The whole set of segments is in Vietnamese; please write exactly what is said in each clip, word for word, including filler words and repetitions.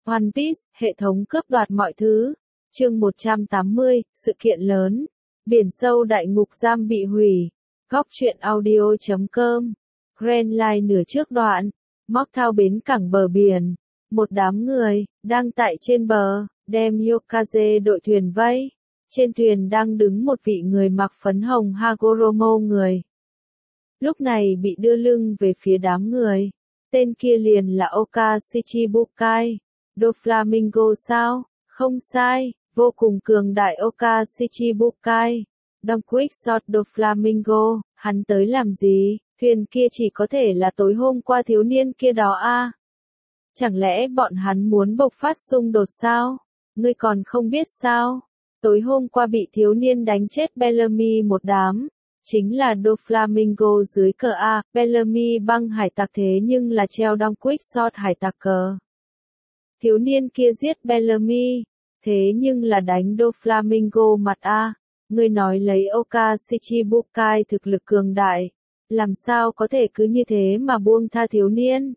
One Piece, hệ thống cướp đoạt mọi thứ. Chương một trăm tám mươi, sự kiện lớn. Biển sâu đại ngục giam bị hủy. Góc truyện audio chấm com. Grand Line nửa trước đoạn. Móc thao bến cảng bờ biển. Một đám người, đang tại trên bờ, đem Yokaze đội thuyền vây. Trên thuyền đang đứng một vị người mặc phấn hồng Hagoromo người. Lúc này bị đưa lưng về phía đám người. Tên kia liền là Oka Shichibukai. Doflamingo sao? Không sai, vô cùng cường đại Oka Shichibukai. Don Quick-Shot Doflamingo, hắn tới làm gì? Thuyền kia chỉ có thể là tối hôm qua thiếu niên kia đó a. Chẳng lẽ bọn hắn muốn bộc phát xung đột sao? Ngươi còn không biết sao? Tối hôm qua bị thiếu niên đánh chết Bellamy một đám. Chính là Doflamingo dưới cờ A, Bellamy băng hải tặc thế nhưng là treo Don Quick-Shot hải tặc cờ. Thiếu niên kia giết Bellamy, thế nhưng là đánh Doflamingo mặt A. Ngươi nói lấy Oka Shichibukai thực lực cường đại, làm sao có thể cứ như thế mà buông tha thiếu niên?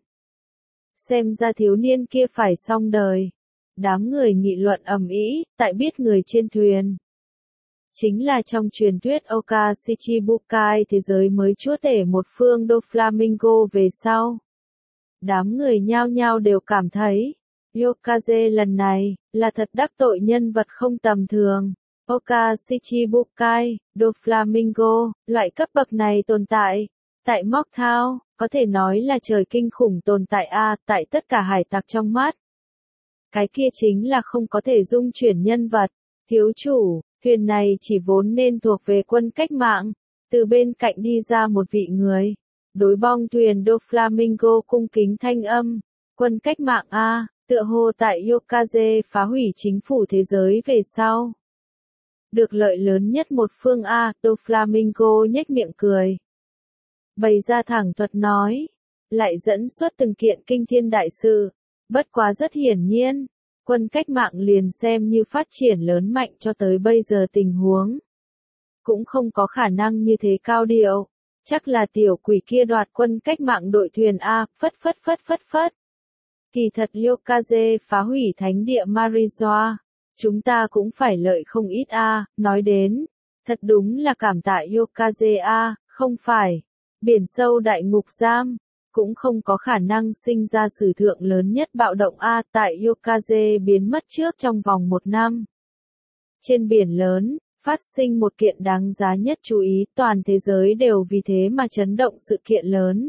Xem ra thiếu niên kia phải xong đời. Đám người nghị luận ầm ĩ, tại biết người trên thuyền. Chính là trong truyền thuyết Oka Shichibukai thế giới mới chúa tể một phương Doflamingo về sau. Đám người nhao nhao đều cảm thấy, Yokaze lần này, là thật đắc tội nhân vật không tầm thường. Oka Shichibukai, Doflamingo, loại cấp bậc này tồn tại. Tại Móc Thao, có thể nói là trời kinh khủng tồn tại A, tại tất cả hải tặc trong mắt. Cái kia chính là không có thể dung chuyển nhân vật. Thiếu chủ, thuyền này chỉ vốn nên thuộc về quân cách mạng. Từ bên cạnh đi ra một vị người. Đối bong thuyền Doflamingo cung kính thanh âm. Quân cách mạng A, tựa hồ tại Yokaze phá hủy chính phủ thế giới về sau. Được lợi lớn nhất một phương A, Doflamingo nhếch miệng cười. Bày ra thẳng thuật nói. Lại dẫn xuất từng kiện kinh thiên đại sự. Bất quá rất hiển nhiên. Quân cách mạng liền xem như phát triển lớn mạnh cho tới bây giờ tình huống. Cũng không có khả năng như thế cao điệu. Chắc là tiểu quỷ kia đoạt quân cách mạng đội thuyền A, phất phất phất phất phất. Kỳ thật Yokaze phá hủy thánh địa Marizoa. Chúng ta cũng phải lợi không ít A, nói đến. Thật đúng là cảm tạ Yokaze A, không phải. Biển sâu đại ngục giam. Cũng không có khả năng sinh ra sử thượng lớn nhất bạo động A tại Yokaze biến mất trước trong vòng một năm. Trên biển lớn, phát sinh một kiện đáng giá nhất chú ý, toàn thế giới đều vì thế mà chấn động sự kiện lớn.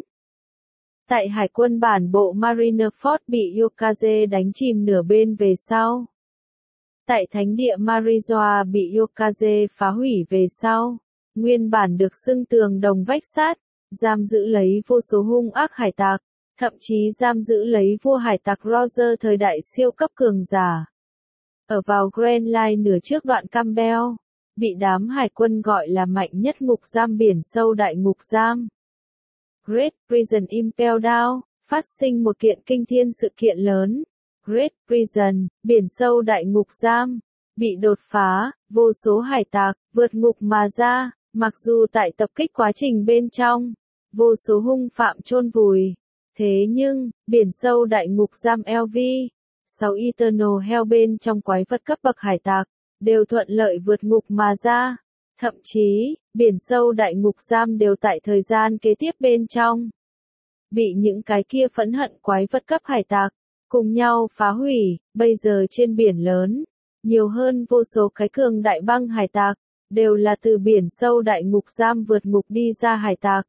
Tại hải quân bản bộ Marineford bị Yokaze đánh chìm nửa bên về sau. Tại thánh địa Marizoa bị Yokaze phá hủy về sau. Nguyên bản được xưng tường đồng vách sát. Giam giữ lấy vô số hung ác hải tặc, thậm chí giam giữ lấy vua hải tặc Roger thời đại siêu cấp cường giả. Ở vào Grand Line nửa trước đoạn Campbell, bị đám hải quân gọi là mạnh nhất ngục giam biển sâu đại ngục giam. Great Prison Impel Down, phát sinh một kiện kinh thiên sự kiện lớn. Great Prison, biển sâu đại ngục giam, bị đột phá, vô số hải tặc, vượt ngục mà ra, mặc dù tại tập kích quá trình bên trong. Vô số hung phạm chôn vùi. Thế nhưng, biển sâu đại ngục giam lờ vê, sáu Eternal Hell bên trong quái vật cấp bậc hải tặc, đều thuận lợi vượt ngục mà ra. Thậm chí, biển sâu đại ngục giam đều tại thời gian kế tiếp bên trong. Bị những cái kia phẫn hận quái vật cấp hải tặc, cùng nhau phá hủy, bây giờ trên biển lớn. Nhiều hơn vô số cái cường đại băng hải tặc, đều là từ biển sâu đại ngục giam vượt ngục đi ra hải tặc.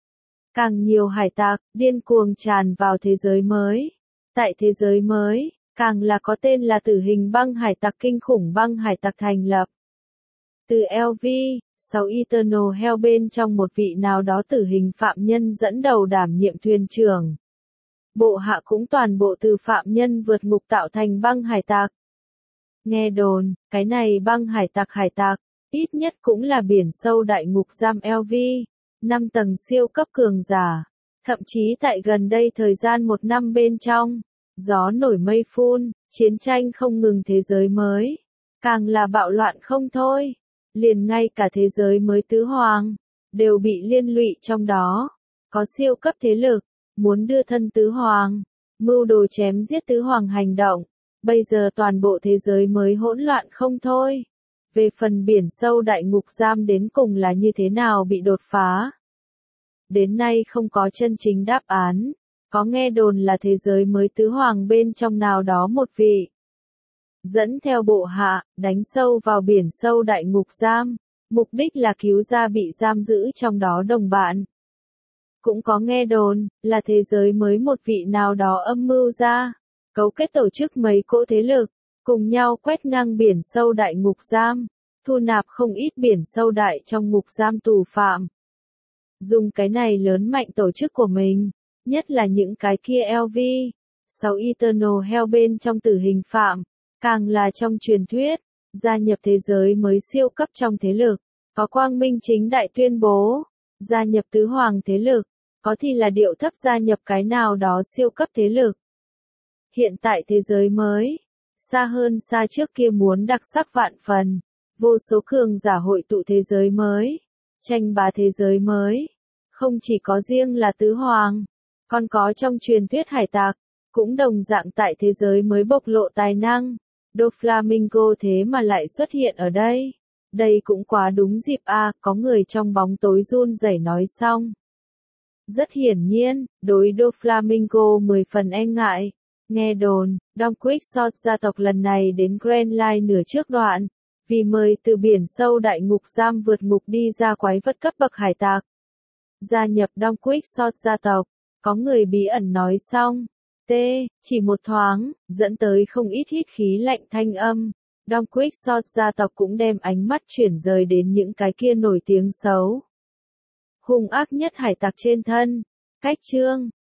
Càng nhiều hải tặc, điên cuồng tràn vào thế giới mới. Tại thế giới mới, càng là có tên là tử hình băng hải tặc kinh khủng băng hải tặc thành lập. Từ lờ vê, sáu Eternal Hell bên trong một vị nào đó tử hình phạm nhân dẫn đầu đảm nhiệm thuyền trưởng. Bộ hạ cũng toàn bộ từ phạm nhân vượt ngục tạo thành băng hải tặc. Nghe đồn, cái này băng hải tặc hải tặc, ít nhất cũng là biển sâu đại ngục giam lờ vê. Năm tầng siêu cấp cường giả. Thậm chí tại gần đây thời gian một năm bên trong, gió nổi mây phun, chiến tranh không ngừng thế giới mới. Càng là bạo loạn không thôi. Liền ngay cả thế giới mới tứ hoàng, đều bị liên lụy trong đó. Có siêu cấp thế lực, muốn đưa thân tứ hoàng, mưu đồ chém giết tứ hoàng hành động. Bây giờ toàn bộ thế giới mới hỗn loạn không thôi. Về phần biển sâu đại ngục giam đến cùng là như thế nào bị đột phá. Đến nay không có chân chính đáp án, có nghe đồn là thế giới mới tứ hoàng bên trong nào đó một vị. Dẫn theo bộ hạ, đánh sâu vào biển sâu đại ngục giam, mục đích là cứu ra bị giam giữ trong đó đồng bạn. Cũng có nghe đồn, là thế giới mới một vị nào đó âm mưu ra, cấu kết tổ chức mấy cỗ thế lực, cùng nhau quét ngang biển sâu đại ngục giam, thu nạp không ít biển sâu đại trong ngục giam tù phạm. Dùng cái này lớn mạnh tổ chức của mình, nhất là những cái kia lờ vê, sáu Eternal Hell bên trong tử hình phạm, càng là trong truyền thuyết, gia nhập thế giới mới siêu cấp trong thế lực, có quang minh chính đại tuyên bố, gia nhập tứ hoàng thế lực, có thì là điệu thấp gia nhập cái nào đó siêu cấp thế lực. Hiện tại thế giới mới, xa hơn xa trước kia muốn đặc sắc vạn phần, vô số cường giả hội tụ thế giới mới, tranh bá thế giới mới, không chỉ có riêng là tứ hoàng, còn có trong truyền thuyết hải tặc, cũng đồng dạng tại thế giới mới bộc lộ tài năng. Doflamingo thế mà lại xuất hiện ở đây. Đây cũng quá đúng dịp a, à, có người trong bóng tối run rẩy nói xong. Rất hiển nhiên, đối Doflamingo mười phần e ngại. Nghe đồn, Don Quixote gia tộc lần này đến Grand Line nửa trước đoạn, vì mời từ biển sâu đại ngục giam vượt ngục đi ra quái vật cấp bậc hải tặc. Gia nhập Don Quixote gia tộc, có người bí ẩn nói xong. T, chỉ một thoáng, dẫn tới không ít hít khí lạnh thanh âm. Don Quixote gia tộc cũng đem ánh mắt chuyển rời đến những cái kia nổi tiếng xấu. Hung ác nhất hải tặc trên thân. Cách chương.